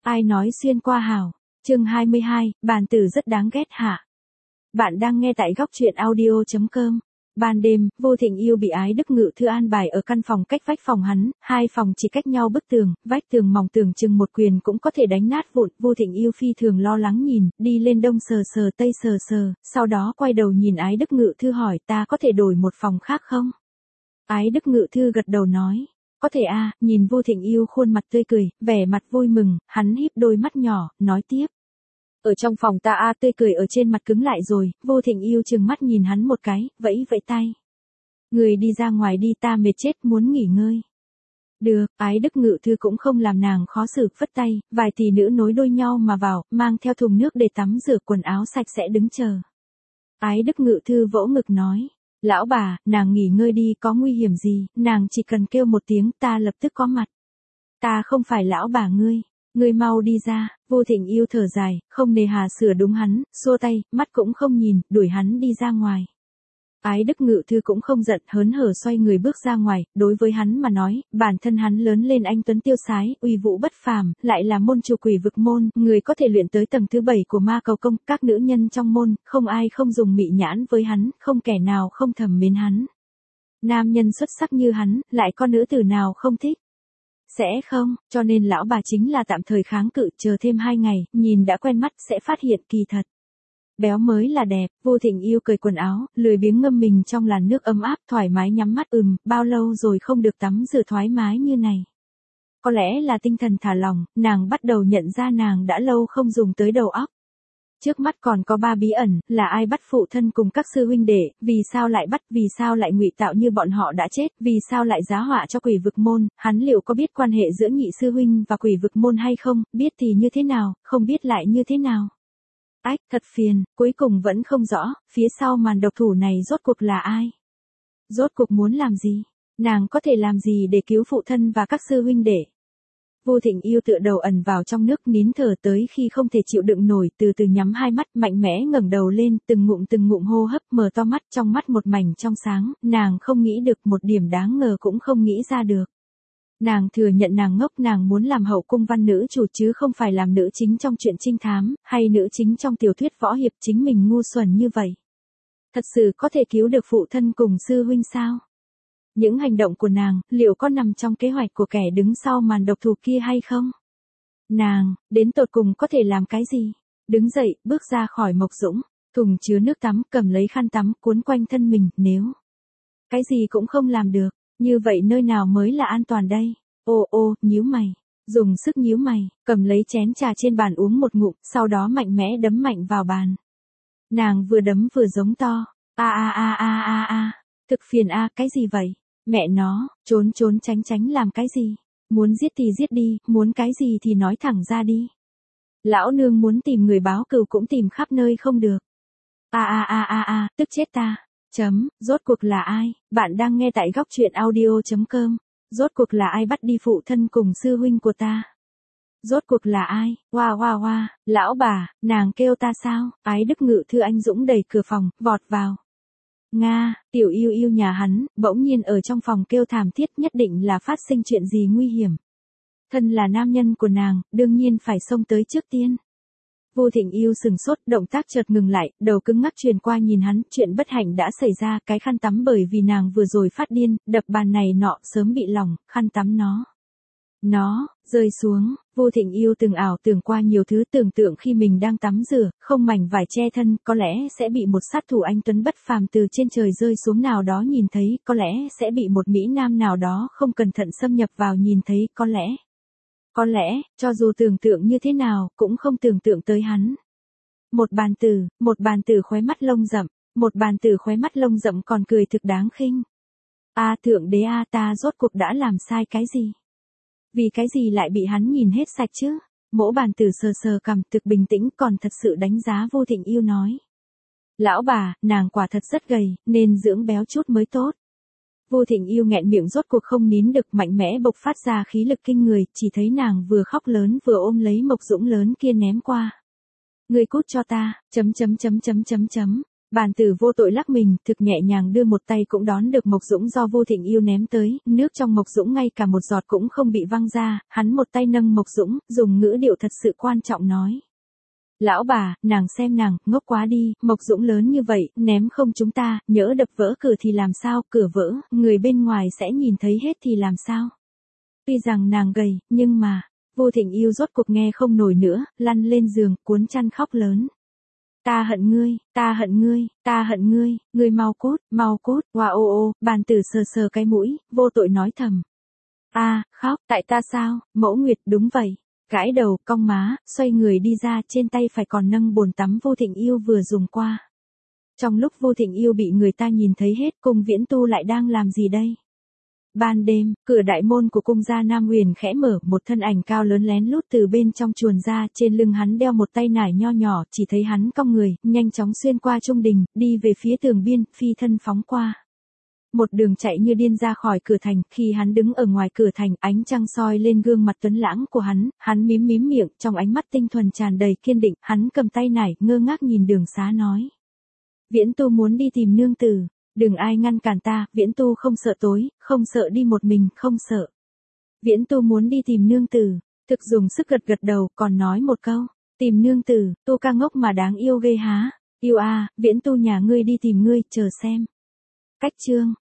Ai nói xuyên qua hảo. Chương 22, bàn tử rất đáng ghét hả? Bạn đang nghe tại góc truyện audio.com. Ban đêm, Vô Thịnh Yêu bị Ái Đức Ngự Thư an bài ở căn phòng cách vách phòng hắn, hai phòng chỉ cách nhau bức tường, vách tường mỏng tưởng chừng một quyền cũng có thể đánh nát vụn. Vô Thịnh Yêu phi thường lo lắng nhìn, đi lên đông sờ sờ tây sờ sờ, sau đó quay đầu nhìn Ái Đức Ngự Thư hỏi ta có thể đổi một phòng khác không? Ái Đức Ngự Thư gật đầu nói. Có thể a. Nhìn Vô Thịnh Yêu khuôn mặt tươi cười, vẻ mặt vui mừng, hắn híp đôi mắt nhỏ, nói tiếp. Ở trong phòng ta tươi cười ở trên mặt cứng lại rồi. Vô Thịnh Yêu trừng mắt nhìn hắn một cái, vẫy vẫy tay. Người đi ra ngoài đi, ta mệt chết muốn nghỉ ngơi. Được, Ái Đức Ngự Thư cũng không làm nàng khó xử, phất tay, vài tỷ nữ nối đuôi nhau mà vào, mang theo thùng nước để tắm rửa quần áo sạch sẽ đứng chờ. Ái Đức Ngự Thư vỗ ngực nói. Lão bà, nàng nghỉ ngơi đi, có nguy hiểm gì, nàng chỉ cần kêu một tiếng ta lập tức có mặt. Ta không phải lão bà ngươi mau đi ra. Vô Thịnh Yêu thở dài, không nề hà sửa đúng hắn, xua tay, mắt cũng không nhìn, đuổi hắn đi ra ngoài. Ái Đức Ngự Thư cũng không giận, hớn hở xoay người bước ra ngoài, đối với hắn mà nói, bản thân hắn lớn lên anh tuấn tiêu sái, uy vũ bất phàm, lại là môn chủ Quỷ Vực môn, người có thể luyện tới tầng thứ 7 của Ma Cầu Công, các nữ nhân trong môn, không ai không dùng mị nhãn với hắn, không kẻ nào không thầm mến hắn. Nam nhân xuất sắc như hắn, lại có nữ tử nào không thích? Sẽ không, cho nên lão bà chính là tạm thời kháng cự, chờ thêm 2 ngày, nhìn đã quen mắt sẽ phát hiện kỳ thật. Béo mới là đẹp. Vô Thịnh Yêu cởi quần áo, lười biếng ngâm mình trong làn nước ấm áp, thoải mái nhắm mắt. Bao lâu rồi không được tắm rửa thoải mái như này. Có lẽ là tinh thần thả lỏng, nàng bắt đầu nhận ra nàng đã lâu không dùng tới đầu óc. Trước mắt còn có 3 bí ẩn, là ai bắt phụ thân cùng các sư huynh đệ, vì sao lại bắt, vì sao lại ngụy tạo như bọn họ đã chết, vì sao lại giá họa cho Quỷ Vực môn, hắn liệu có biết quan hệ giữa nhị sư huynh và Quỷ Vực môn hay không, biết thì như thế nào, không biết lại như thế nào. Ách, thật phiền, cuối cùng vẫn không rõ, phía sau màn độc thủ này rốt cuộc là ai? Rốt cuộc muốn làm gì? Nàng có thể làm gì để cứu phụ thân và các sư huynh đệ? Vô Thịnh Yêu tựa đầu ẩn vào trong nước nín thở tới khi không thể chịu đựng nổi, từ từ nhắm hai mắt, mạnh mẽ ngẩng đầu lên, từng ngụm hô hấp, mở to mắt, trong mắt một mảnh trong sáng, nàng không nghĩ được một điểm đáng ngờ cũng không nghĩ ra được. Nàng thừa nhận nàng ngốc, nàng muốn làm hậu cung văn nữ chủ chứ không phải làm nữ chính trong truyện trinh thám, hay nữ chính trong tiểu thuyết võ hiệp, chính mình ngu xuẩn như vậy. Thật sự có thể cứu được phụ thân cùng sư huynh sao? Những hành động của nàng, liệu có nằm trong kế hoạch của kẻ đứng sau màn độc thủ kia hay không? Nàng, đến tột cùng có thể làm cái gì? Đứng dậy, bước ra khỏi Mộc Dũng, thùng chứa nước tắm, cầm lấy khăn tắm, cuốn quanh thân mình, nếu cái gì cũng không làm được, như vậy nơi nào mới là an toàn đây? Nhíu mày, dùng sức nhíu mày, cầm lấy chén trà trên bàn uống một ngụm, sau đó mạnh mẽ đấm mạnh vào bàn. Nàng vừa đấm vừa giống to, thực phiền cái gì vậy? Mẹ nó, trốn tránh làm cái gì? Muốn giết thì giết đi, muốn cái gì thì nói thẳng ra đi. Lão nương muốn tìm người báo cừu cũng tìm khắp nơi không được. Tức chết ta. Rốt cuộc là ai? Bạn đang nghe tại góc truyện audio.com. Rốt cuộc là ai bắt đi phụ thân cùng sư huynh của ta? Rốt cuộc là ai? Hoa, lão bà, nàng kêu ta sao? Ái Đức Ngự Thư anh dũng đẩy cửa phòng, vọt vào. Nga, tiểu yêu nhà hắn, bỗng nhiên ở trong phòng kêu thảm thiết, nhất định là phát sinh chuyện gì nguy hiểm. Thân là nam nhân của nàng, đương nhiên phải xông tới trước tiên. Vô Thịnh Yêu sừng sốt, động tác chợt ngừng lại, đầu cứng ngắc truyền qua nhìn hắn, chuyện bất hạnh đã xảy ra, cái khăn tắm bởi vì nàng vừa rồi phát điên, đập bàn này nọ, sớm bị lỏng, khăn tắm nó rơi xuống. Vô Thịnh Yêu từng ảo tưởng qua nhiều thứ, tưởng tượng khi mình đang tắm rửa, không mảnh vải che thân, có lẽ sẽ bị một sát thủ anh tuấn bất phàm từ trên trời rơi xuống nào đó nhìn thấy, có lẽ sẽ bị một mỹ nam nào đó không cẩn thận xâm nhập vào nhìn thấy, có lẽ, cho dù tưởng tượng như thế nào, cũng không tưởng tượng tới hắn. Một bàn tử khóe mắt lông rậm còn cười thực đáng khinh. Thượng đế ta rốt cuộc đã làm sai cái gì? Vì cái gì lại bị hắn nhìn hết sạch chứ? Mỗ bàn tử sờ cằm, thực bình tĩnh, còn thật sự đánh giá Vô Thịnh Yêu nói. Lão bà, nàng quả thật rất gầy, nên dưỡng béo chút mới tốt. Vô Thịnh Yêu nghẹn miệng rốt cuộc không nín được, mạnh mẽ bộc phát ra khí lực kinh người, chỉ thấy nàng vừa khóc lớn vừa ôm lấy Mộc Dũng lớn kia ném qua. Người cút cho ta, Bàn tử vô tội lắc mình, thực nhẹ nhàng đưa một tay cũng đón được Mộc Dũng do Vu Thịnh Yêu ném tới, nước trong Mộc Dũng ngay cả một giọt cũng không bị văng ra, hắn một tay nâng Mộc Dũng, dùng ngữ điệu thật sự quan trọng nói. Lão bà, nàng xem nàng, ngốc quá đi, Mộc Dũng lớn như vậy, ném không chúng ta, nhỡ đập vỡ cửa thì làm sao, cửa vỡ, người bên ngoài sẽ nhìn thấy hết thì làm sao. Tuy rằng nàng gầy, nhưng mà, Vu Thịnh Yêu rốt cuộc nghe không nổi nữa, lăn lên giường, cuốn chăn khóc lớn. Ta hận ngươi, ta hận ngươi, ta hận ngươi, ngươi mau cút, hoa ô ô, bàn tử sờ sờ cái mũi, vô tội nói thầm. Khóc, tại ta sao, Mẫu Nguyệt đúng vậy. Gãi đầu, cong má, xoay người đi ra, trên tay phải còn nâng bồn tắm Vu Thịnh Yêu vừa dùng qua. Trong lúc Vu Thịnh Yêu bị người ta nhìn thấy hết, cung Viễn Tu lại đang làm gì đây? Ban đêm, cửa đại môn của cung gia Nam Huyền khẽ mở, một thân ảnh cao lớn lén lút từ bên trong chuồn ra, trên lưng hắn đeo một tay nải nho nhỏ, chỉ thấy hắn cong người, nhanh chóng xuyên qua trung đình, đi về phía tường biên, phi thân phóng qua. Một đường chạy như điên ra khỏi cửa thành, khi hắn đứng ở ngoài cửa thành, ánh trăng soi lên gương mặt tuấn lãng của hắn mím miệng, trong ánh mắt tinh thuần tràn đầy kiên định, hắn cầm tay nải, ngơ ngác nhìn Đường Xá nói. Viễn Tu muốn đi tìm nương tử. Đừng ai ngăn cản ta, Viễn Tu không sợ tối, không sợ đi một mình, không sợ. Viễn Tu muốn đi tìm nương tử, thực dùng sức gật đầu, còn nói một câu, tìm nương tử, Tu ca ngốc mà đáng yêu ghê há, yêu Viễn Tu nhà ngươi đi tìm ngươi, chờ xem. Cách chương.